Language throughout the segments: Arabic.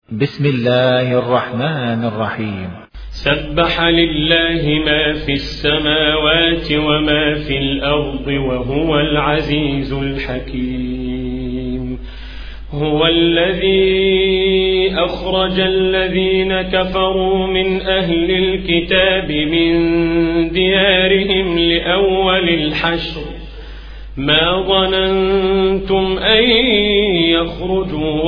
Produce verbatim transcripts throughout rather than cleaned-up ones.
بسم الله الرحمن الرحيم. سبح لله ما في السماوات وما في الأرض وهو العزيز الحكيم. هو الذي أخرج الذين كفروا من أهل الكتاب من ديارهم لأول الحشر ما ظننتم أن يخرجوا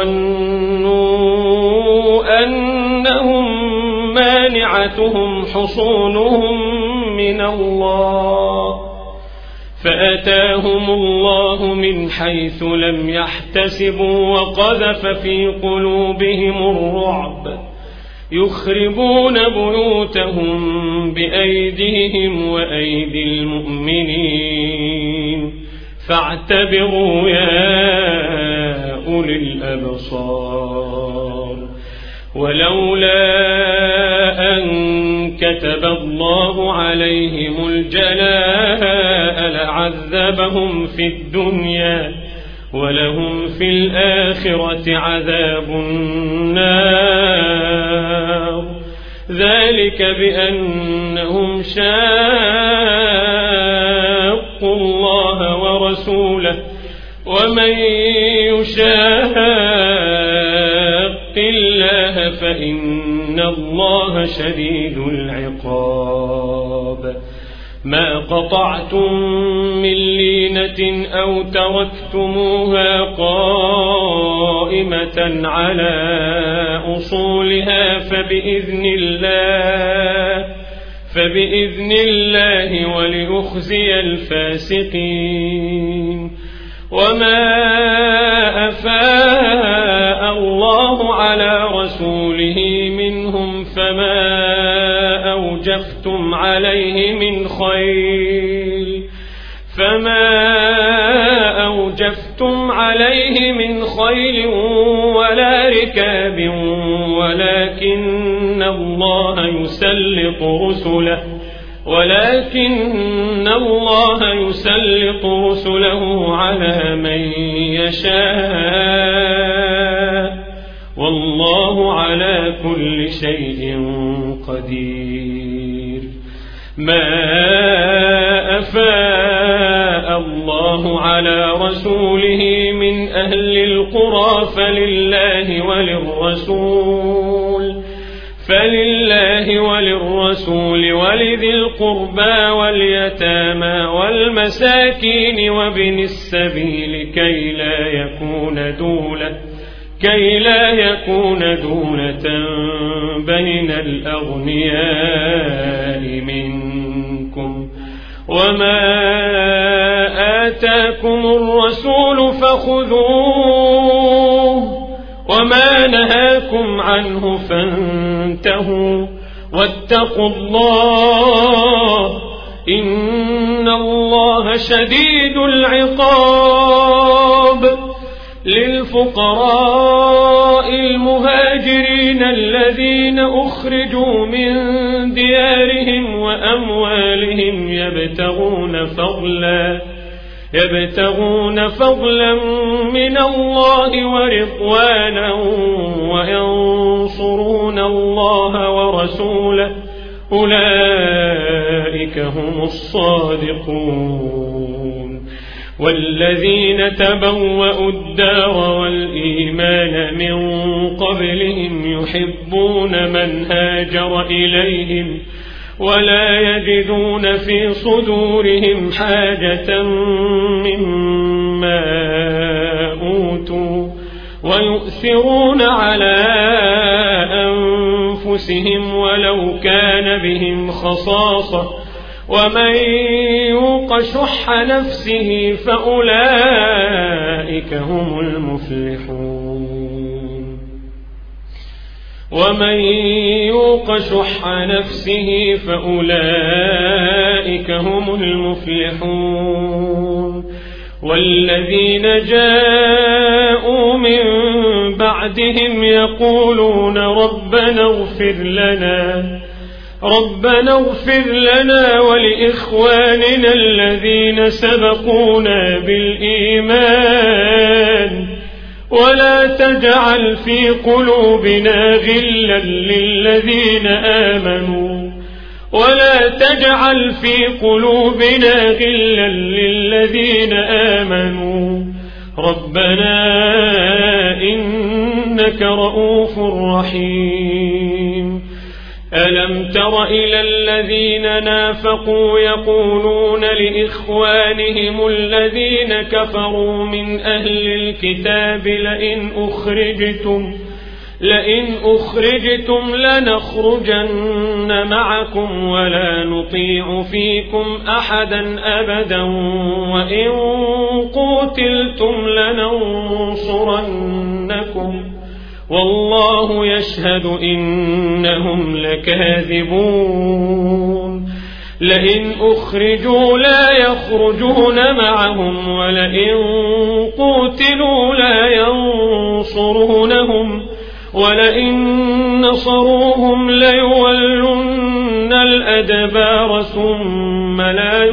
وظنوا أنهم مانعتهم حصونهم من الله فأتاهم الله من حيث لم يحتسبوا وقذف في قلوبهم الرعب يخربون بيوتهم بأيديهم وأيدي المؤمنين فاعتبروا يا أولي الأبصار. ولولا أن كتب الله عليهم الجلاء لعذبهم في الدنيا ولهم في الآخرة عذاب النار ذلك بأنهم شاقوا الله ورسوله ومن يشاق الله فإن الله شديد العقاب. ما قطعتم من لينة أو تركتموها قائمة على أصولها فبإذن الله فبإذن الله وليخزي الفاسقين. وما أفاء الله على رسوله منهم فما أوجفتم عليه من خيل فما أوجفتم عليه من خيل ولا ركاب ولكن الله يسلط رسله ولكن الله يسلط رسله على من يشاء والله على كل شيء قدير. ما أفاء الله على رسوله من أهل القرى فلله وللرسول فلله وللرسول ولذي القربى واليتامى والمساكين وابن السبيل كي لا يكون دولة كي لا يكون دولة بين الأغنياء منكم. وما آتاكم الرسول فخذوه وما نهاكم عنه فانتهوا واتقوا الله إن الله شديد العقاب. للفقراء المهاجرين الذين أخرجوا من ديارهم وأموالهم يبتغون فضلا يبتغون فضلا من الله ورضوانا وينصرون الله ورسوله أولئك هم الصادقون. والذين تبوأوا الدار والإيمان من قبلهم يحبون من هاجر إليهم ولا يجدون في صدورهم حاجة مما أوتوا ويؤثرون على أنفسهم ولو كان بهم خصاصة ومن يوق شح نفسه فأولئك هم المفلحون. ومن يوق شح نفسه فأولئك هم المفلحون. والذين جاءوا من بعدهم يقولون ربنا اغفر لنا ربنا اغفر لنا ولإخواننا الذين سبقونا بالإيمان ولا تجعل في قلوبنا غلا للذين آمنوا ولا تجعل في قلوبنا غلا للذين آمنوا ربنا إنك رؤوف رحيم. ألم تر إلى الذين نافقوا يقولون لإخوانهم الذين كفروا من أهل الكتاب لئن أخرجتم لئن أخرجتم لنخرجن معكم ولا نطيع فيكم أحدا أبدا وإن قتلتم لننصرنكم والله يشهد إنهم لكاذبون. لئن أخرجوا لا يخرجون معهم ولئن قتلوا لا ينصرونهم ولئن نصروهم ليولن الأدبار ثم لا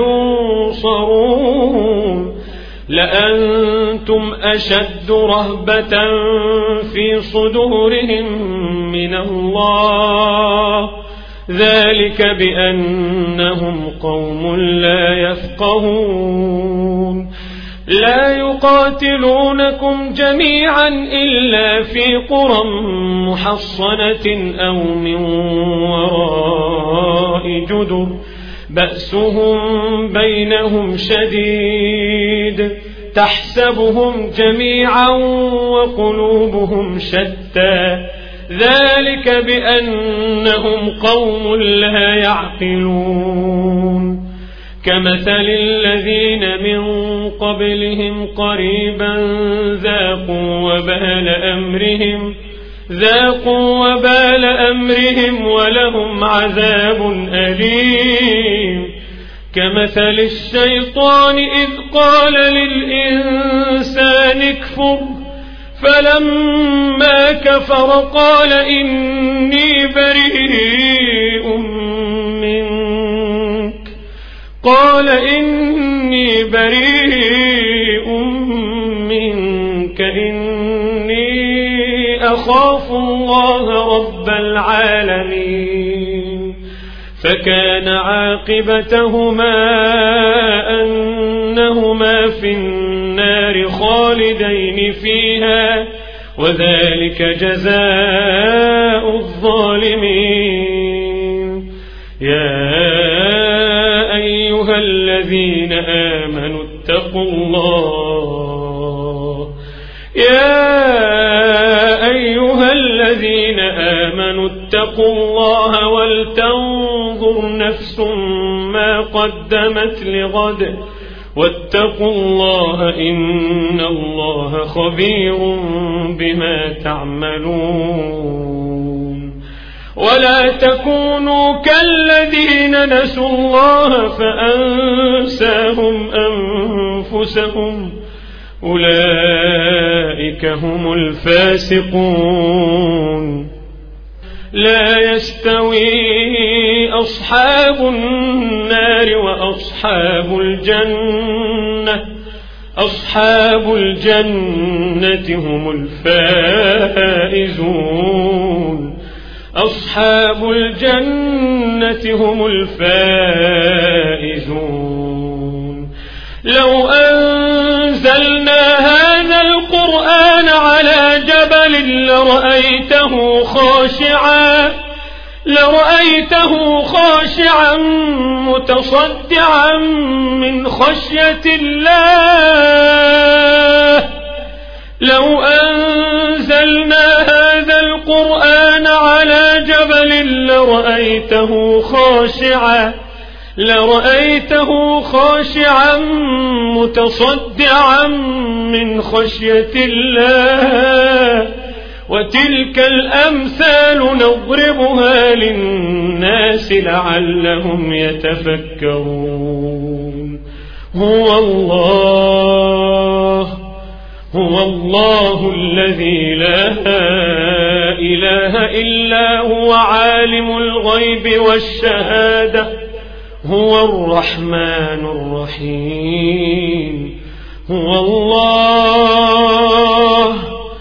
ينصرون لأنتم أشد رهبة في صدورهم من الله ذلك بأنهم قوم لا يفقهون. لا يقاتلونكم جميعا إلا في قرى محصنة أو من وراء جدر بأسهم بينهم شديد تحسبهم جميعا وقلوبهم شتى ذلك بأنهم قوم لا يعقلون. كمثل الذين من قبلهم قريبا ذاقوا وبال أمرهم ذاقوا وبال أمرهم ولهم عذاب أليم. كمثل الشيطان إذ قال للإنسان اكفر فلما كفر قال إني بريء منك قال إني بريء منك إني أخاف الله رب العالمين. فكان عاقبتهما أنهما في النار خالدين فيها وذلك جزاء الظالمين. يا أيها الذين آمنوا اتقوا الله يا أيها الذين آمنوا اتقوا الله ولتنظر نفس ما قدمت لغد واتقوا الله إن الله خبير بما تعملون. ولا تكونوا كالذين نسوا الله فأنساهم أنفسهم أولئك هم الفاسقون. لا يستوي أصحاب النار وأصحاب الجنة أصحاب الجنة هم الفائزون أصحاب الجنة هم الفائزون. لو أنزلنا هذا القرآن على جبل لرأيته خاشعا لرأيته خاشعا متصدعا من خشية الله. لو أنزلنا هذا القرآن على جبل لرأيته خاشعا لرأيته خاشعا متصدعا من خشية الله. وتلك الأمثال نضربها للناس لعلهم يتفكرون. هو الله هو الله الذي لا إله إلا هو عالم الغيب والشهادة هو الرحمن الرحيم. هو الله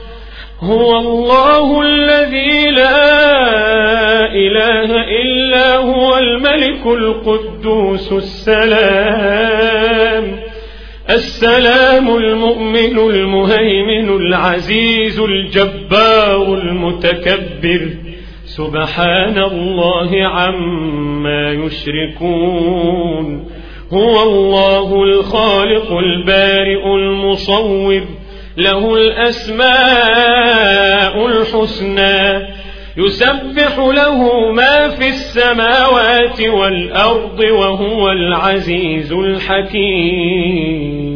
هو الله الذي لا إله إلا هو الملك القدوس السلام السلام المؤمن المهيمن العزيز الجبار المتكبر سبحان الله عما يشركون هو الله الخالق البارئ المصور له الأسماء الحسنى يسبح له ما في السماوات والأرض وهو العزيز الحكيم.